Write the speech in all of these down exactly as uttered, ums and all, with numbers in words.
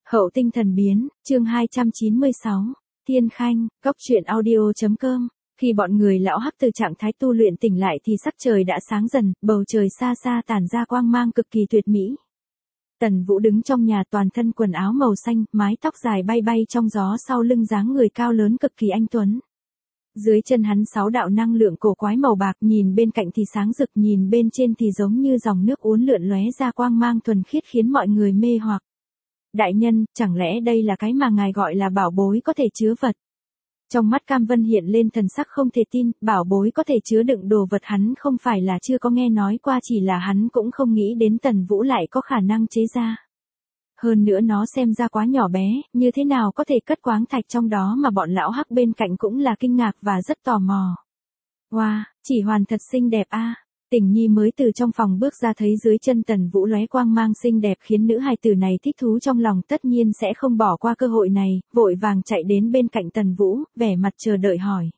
Hậu tinh thần biến, chương hai trăm chín mươi sáu, Thiên Khanh, Cốc truyện audio.com. Khi bọn người lão hắc từ trạng thái tu luyện tỉnh lại thì sắc trời đã sáng dần, bầu trời xa xa tản ra quang mang cực kỳ tuyệt mỹ. Tần Vũ đứng trong nhà toàn thân quần áo màu xanh, mái tóc dài bay bay trong gió, sau lưng dáng người cao lớn cực kỳ anh tuấn. Dưới chân hắn sáu đạo năng lượng cổ quái màu bạc, nhìn bên cạnh thì sáng rực, nhìn bên trên thì giống như dòng nước uốn lượn lóe ra quang mang thuần khiết khiến mọi người mê hoặc. Đại nhân, chẳng lẽ đây là cái mà ngài gọi là bảo bối có thể chứa vật? Trong mắt Cam Vân hiện lên thần sắc không thể tin, bảo bối có thể chứa đựng đồ vật hắn không phải là chưa có nghe nói qua, chỉ là hắn cũng không nghĩ đến Tần Vũ lại có khả năng chế ra. Hơn nữa nó xem ra quá nhỏ bé, như thế nào có thể cất quáng thạch trong đó, mà bọn lão hắc bên cạnh cũng là kinh ngạc và rất tò mò. Wow, chỉ hoàn thật xinh đẹp a. Tình Nhi mới từ trong phòng bước ra thấy dưới chân Tần Vũ lóe quang mang xinh đẹp khiến nữ hài tử này thích thú trong lòng, tất nhiên sẽ không bỏ qua cơ hội này, vội vàng chạy đến bên cạnh Tần Vũ, vẻ mặt chờ đợi hỏi.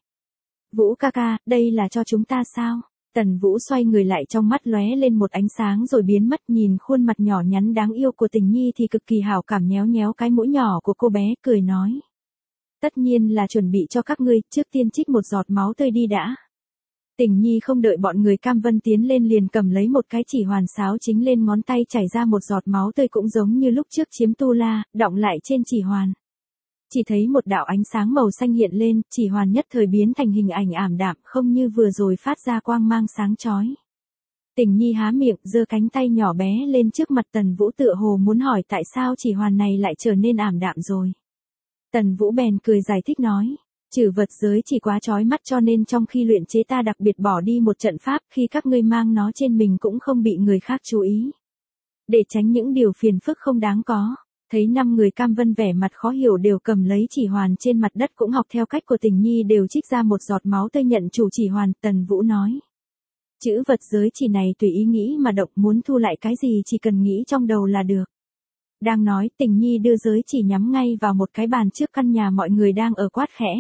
Vũ ca ca, đây là cho chúng ta sao? Tần Vũ xoay người lại, trong mắt lóe lên một ánh sáng rồi biến mất, nhìn khuôn mặt nhỏ nhắn đáng yêu của Tình Nhi thì cực kỳ hảo cảm, nhéo nhéo cái mũi nhỏ của cô bé, cười nói. Tất nhiên là chuẩn bị cho các ngươi, trước tiên trích một giọt máu tươi đi đã. Tình Nhi không đợi bọn người Cam Vân tiến lên liền cầm lấy một cái chỉ hoàn sáo chính lên ngón tay, chảy ra một giọt máu tươi cũng giống như lúc trước chiếm tu la, đọng lại trên chỉ hoàn. Chỉ thấy một đạo ánh sáng màu xanh hiện lên, chỉ hoàn nhất thời biến thành hình ảnh ảm đạm, không như vừa rồi phát ra quang mang sáng chói. Tình Nhi há miệng, giơ cánh tay nhỏ bé lên trước mặt Tần Vũ, tựa hồ muốn hỏi tại sao chỉ hoàn này lại trở nên ảm đạm rồi. Tần Vũ bèn cười giải thích nói. Trừ vật giới chỉ quá chói mắt cho nên trong khi luyện chế ta đặc biệt bỏ đi một trận pháp, khi các ngươi mang nó trên mình cũng không bị người khác chú ý. Để tránh những điều phiền phức không đáng có. Thấy năm người Cam Vân vẻ mặt khó hiểu đều cầm lấy chỉ hoàn trên mặt đất cũng học theo cách của Tình Nhi đều trích ra một giọt máu tươi nhận chủ chỉ hoàn, Tần Vũ nói. Chữ vật giới chỉ này tùy ý nghĩ mà động, muốn thu lại cái gì chỉ cần nghĩ trong đầu là được. Đang nói, Tình Nhi đưa giới chỉ nhắm ngay vào một cái bàn trước căn nhà mọi người đang ở, quát khẽ.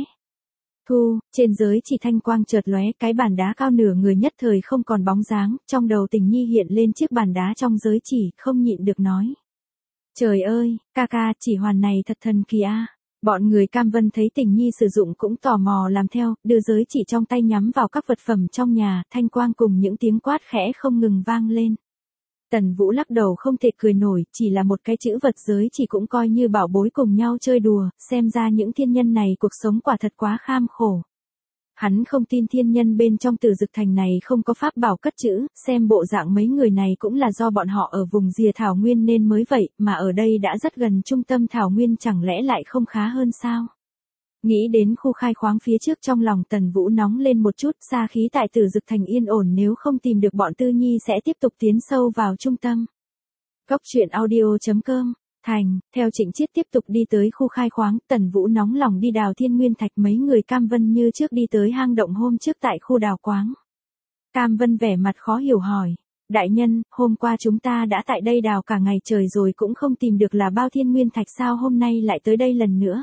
Thu, trên giới chỉ thanh quang chợt lóe, cái bàn đá cao nửa người nhất thời không còn bóng dáng, trong đầu Tình Nhi hiện lên chiếc bàn đá trong giới chỉ, không nhịn được nói. Trời ơi, ca ca, chỉ hoàn này thật thần kỳ a. Bọn người Cam Vân thấy Tình Nhi sử dụng cũng tò mò làm theo, đưa giới chỉ trong tay nhắm vào các vật phẩm trong nhà, thanh quang cùng những tiếng quát khẽ không ngừng vang lên. Tần Vũ lắc đầu không thể cười nổi, chỉ là một cái chữ vật giới chỉ cũng coi như bảo bối cùng nhau chơi đùa, xem ra những thiên nhân này cuộc sống quả thật quá kham khổ. Hắn không tin thiên nhân bên trong Tử Dực Thành này không có pháp bảo cất trữ, xem bộ dạng mấy người này cũng là do bọn họ ở vùng rìa thảo nguyên nên mới vậy, mà ở đây đã rất gần trung tâm thảo nguyên, chẳng lẽ lại không khá hơn sao? Nghĩ đến khu khai khoáng phía trước, trong lòng Tần Vũ nóng lên một chút, xa khí tại Tử Dực Thành yên ổn, nếu không tìm được bọn Tư Nhi sẽ tiếp tục tiến sâu vào trung tâm. Cốc truyện audio.com. Thành, theo Trịnh Chiết tiếp tục đi tới khu khai khoáng, Tần Vũ nóng lòng đi đào thiên nguyên thạch, mấy người Cam Vân như trước đi tới hang động hôm trước tại khu đào quáng. Cam Vân vẻ mặt khó hiểu hỏi. Đại nhân, hôm qua chúng ta đã tại đây đào cả ngày trời rồi cũng không tìm được là bao thiên nguyên thạch, sao hôm nay lại tới đây lần nữa?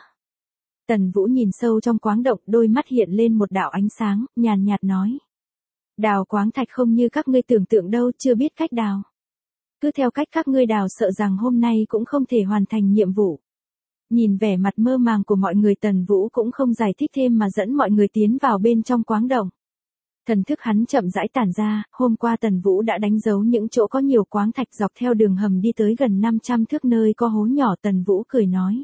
Tần Vũ nhìn sâu trong quáng động, đôi mắt hiện lên một đạo ánh sáng, nhàn nhạt nói. Đào quáng thạch không như các ngươi tưởng tượng đâu, chưa biết cách đào. Cứ theo cách các ngươi đào sợ rằng hôm nay cũng không thể hoàn thành nhiệm vụ. Nhìn vẻ mặt mơ màng của mọi người, Tần Vũ cũng không giải thích thêm mà dẫn mọi người tiến vào bên trong quáng động. Thần thức hắn chậm rãi tản ra, hôm qua Tần Vũ đã đánh dấu những chỗ có nhiều quáng thạch, dọc theo đường hầm đi tới gần năm trăm thước nơi có hố nhỏ. Tần Vũ cười nói.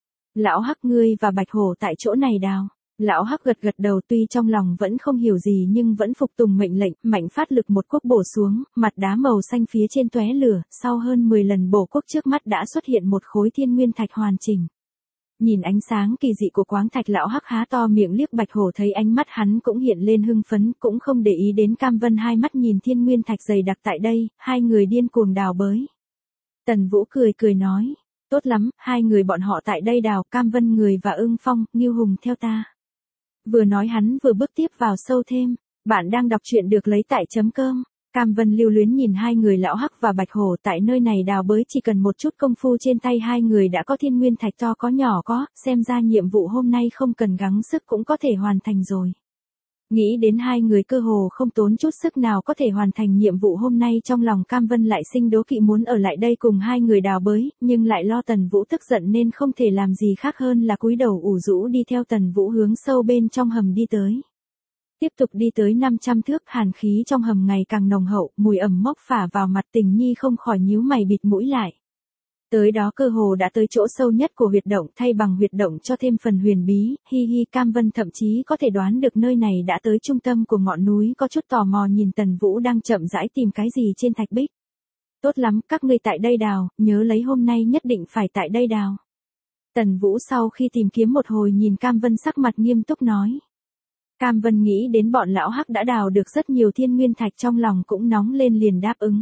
Lão Hắc, ngươi và Bạch Hổ tại chỗ này đào. Lão Hắc gật gật đầu, tuy trong lòng vẫn không hiểu gì nhưng vẫn phục tùng mệnh lệnh, mạnh phát lực một cuốc bổ xuống, mặt đá màu xanh phía trên tóe lửa, sau hơn mười lần bổ cuốc trước mắt đã xuất hiện một khối thiên nguyên thạch hoàn chỉnh. Nhìn ánh sáng kỳ dị của quáng thạch, Lão Hắc há to miệng liếc Bạch Hổ, thấy ánh mắt hắn cũng hiện lên hưng phấn, cũng không để ý đến Cam Vân, hai mắt nhìn thiên nguyên thạch dày đặc tại đây, hai người điên cuồng đào bới. Tần Vũ cười cười nói. Tốt lắm, hai người bọn họ tại đây đào, Cam Vân người và Ưng Phong, Ngưu Hùng theo ta. Vừa nói hắn vừa bước tiếp vào sâu thêm. Bạn đang đọc truyện được lấy tại chấm com. Cam Vân lưu luyến nhìn hai người Lão Hắc và Bạch Hổ tại nơi này đào bới, chỉ cần một chút công phu trên tay hai người đã có thiên nguyên thạch to có nhỏ có, xem ra nhiệm vụ hôm nay không cần gắng sức cũng có thể hoàn thành rồi. Nghĩ đến hai người cơ hồ không tốn chút sức nào có thể hoàn thành nhiệm vụ hôm nay, trong lòng Cam Vân lại sinh đố kỵ muốn ở lại đây cùng hai người đào bới, nhưng lại lo Tần Vũ tức giận nên không thể làm gì khác hơn là cúi đầu ủ rũ đi theo Tần Vũ hướng sâu bên trong hầm đi tới. Tiếp tục đi tới năm trăm thước, hàn khí trong hầm ngày càng nồng hậu, mùi ẩm mốc phả vào mặt, Tình Nhi không khỏi nhíu mày bịt mũi lại. Tới đó cơ hồ đã tới chỗ sâu nhất của huyệt động, thay bằng huyệt động cho thêm phần huyền bí, hi hi. Cam Vân thậm chí có thể đoán được nơi này đã tới trung tâm của ngọn núi, có chút tò mò nhìn Tần Vũ đang chậm rãi tìm cái gì trên thạch bích. Tốt lắm, các ngươi tại đây đào, nhớ lấy hôm nay nhất định phải tại đây đào. Tần Vũ sau khi tìm kiếm một hồi nhìn Cam Vân sắc mặt nghiêm túc nói. Cam Vân nghĩ đến bọn lão hắc đã đào được rất nhiều thiên nguyên thạch, trong lòng cũng nóng lên liền đáp ứng.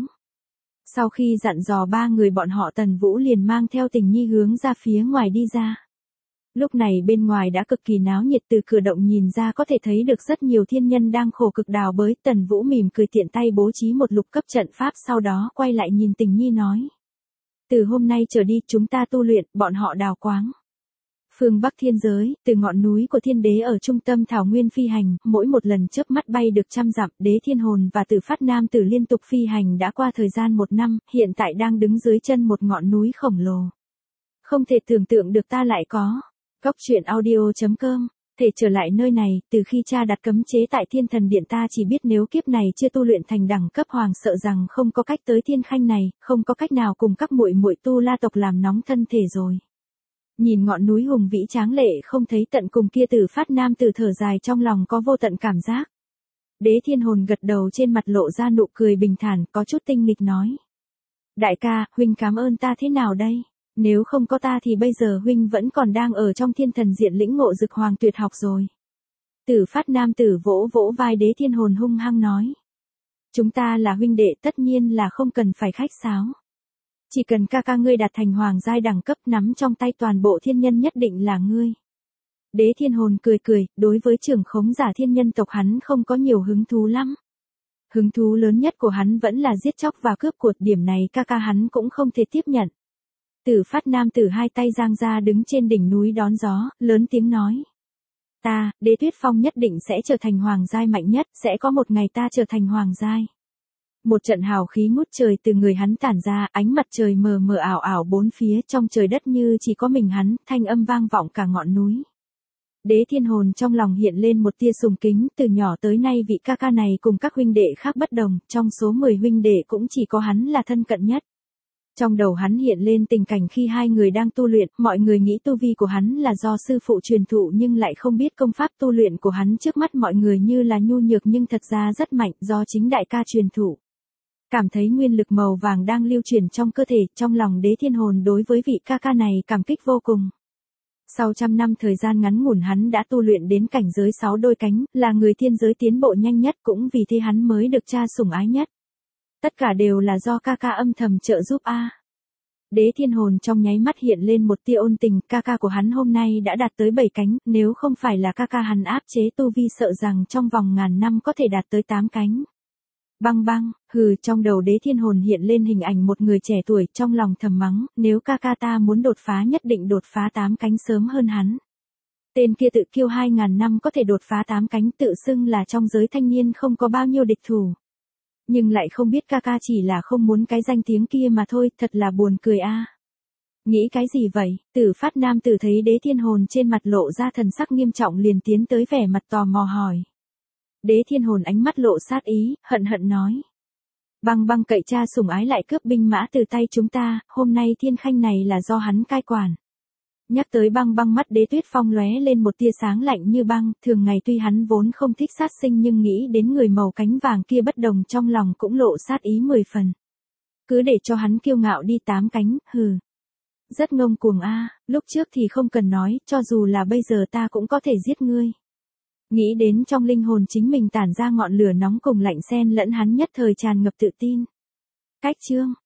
Sau khi dặn dò ba người bọn họ, Tần Vũ liền mang theo Tình Nhi hướng ra phía ngoài đi ra. Lúc này bên ngoài đã cực kỳ náo nhiệt, từ cửa động nhìn ra có thể thấy được rất nhiều thiên nhân đang khổ cực đào bới. Tần Vũ mỉm cười tiện tay bố trí một lục cấp trận pháp, sau đó quay lại nhìn Tình Nhi nói. Từ hôm nay trở đi chúng ta tu luyện, bọn họ đào quáng. Phương Bắc thiên giới, từ ngọn núi của thiên đế ở trung tâm thảo nguyên phi hành, mỗi một lần chớp mắt bay được trăm dặm. Đế Thiên Hồn và Tử Phát Nam Tử liên tục phi hành đã qua thời gian một năm, hiện tại đang đứng dưới chân một ngọn núi khổng lồ. Không thể tưởng tượng được ta lại có. Cóc truyện audio chấm com, thể trở lại nơi này, từ khi cha đặt cấm chế tại Thiên Thần Điện, ta chỉ biết nếu kiếp này chưa tu luyện thành đẳng cấp hoàng, sợ rằng không có cách tới thiên khanh này, không có cách nào cùng các muội muội tu la tộc làm nóng thân thể rồi. Nhìn ngọn núi hùng vĩ tráng lệ không thấy tận cùng kia, Tử Phát Nam Tử thở dài, trong lòng có vô tận cảm giác. Đế Thiên Hồn gật đầu, trên mặt lộ ra nụ cười bình thản, có chút tinh nghịch nói. Đại ca, huynh cảm ơn ta thế nào đây? Nếu không có ta thì bây giờ huynh vẫn còn đang ở trong Thiên Thần Diện lĩnh ngộ Dực Hoàng tuyệt học rồi. Tử Phát Nam Tử vỗ vỗ vai Đế Thiên Hồn hung hăng nói. Chúng ta là huynh đệ, tất nhiên là không cần phải khách sáo. Chỉ cần ca ca ngươi đạt thành hoàng giai đẳng cấp, nắm trong tay toàn bộ thiên nhân nhất định là ngươi. Đế Thiên Hồn cười cười, đối với trưởng khống giả thiên nhân tộc hắn không có nhiều hứng thú lắm. Hứng thú lớn nhất của hắn vẫn là giết chóc và cướp của, điểm này ca ca hắn cũng không thể tiếp nhận. Tử Phát Nam Tử hai tay giang ra đứng trên đỉnh núi đón gió, lớn tiếng nói. Ta, Đế Tuyết Phong nhất định sẽ trở thành hoàng giai mạnh nhất, sẽ có một ngày ta trở thành hoàng giai. Một trận hào khí ngút trời từ người hắn tản ra, ánh mặt trời mờ mờ ảo ảo bốn phía, trong trời đất như chỉ có mình hắn, thanh âm vang vọng cả ngọn núi. Đế Thiên Hồn trong lòng hiện lên một tia sùng kính, từ nhỏ tới nay vị ca ca này cùng các huynh đệ khác bất đồng, trong số mười huynh đệ cũng chỉ có hắn là thân cận nhất. Trong đầu hắn hiện lên tình cảnh khi hai người đang tu luyện, mọi người nghĩ tu vi của hắn là do sư phụ truyền thụ nhưng lại không biết công pháp tu luyện của hắn trước mắt mọi người như là nhu nhược nhưng thật ra rất mạnh, do chính đại ca truyền thụ. Cảm thấy nguyên lực màu vàng đang lưu truyền trong cơ thể, trong lòng Đế Thiên Hồn đối với vị ca ca này cảm kích vô cùng. Sau trăm năm thời gian ngắn ngủn hắn đã tu luyện đến cảnh giới sáu đôi cánh, là người thiên giới tiến bộ nhanh nhất, cũng vì thế hắn mới được cha sủng ái nhất. Tất cả đều là do ca ca âm thầm trợ giúp a. Đế Thiên Hồn trong nháy mắt hiện lên một tia ôn tình, ca ca của hắn hôm nay đã đạt tới bảy cánh, nếu không phải là ca ca hắn áp chế tu vi sợ rằng trong vòng ngàn năm có thể đạt tới tám cánh. Băng băng, hừ, trong đầu Đế Thiên Hồn hiện lên hình ảnh một người trẻ tuổi, trong lòng thầm mắng, nếu ca ca ta muốn đột phá nhất định đột phá tám cánh sớm hơn hắn. Tên kia tự kiêu hai ngàn năm có thể đột phá tám cánh, tự xưng là trong giới thanh niên không có bao nhiêu địch thủ. Nhưng lại không biết ca ca chỉ là không muốn cái danh tiếng kia mà thôi, thật là buồn cười a. Nghĩ cái gì vậy? Tử Phát Nam Tử thấy Đế Thiên Hồn trên mặt lộ ra thần sắc nghiêm trọng liền tiến tới vẻ mặt tò mò hỏi. Đế Thiên Hồn ánh mắt lộ sát ý, hận hận nói. Băng băng cậy cha sủng ái lại cướp binh mã từ tay chúng ta, hôm nay thiên khanh này là do hắn cai quản. Nhắc tới băng băng, mắt Đế Tuyết Phong lóe lên một tia sáng lạnh như băng, thường ngày tuy hắn vốn không thích sát sinh nhưng nghĩ đến người màu cánh vàng kia bất đồng, trong lòng cũng lộ sát ý mười phần. Cứ để cho hắn kiêu ngạo đi tám cánh, hừ. Rất ngông cuồng a, lúc trước thì không cần nói, cho dù là bây giờ ta cũng có thể giết ngươi. Nghĩ đến trong linh hồn chính mình tản ra ngọn lửa nóng cùng lạnh xen lẫn, hắn nhất thời tràn ngập tự tin. Cách chương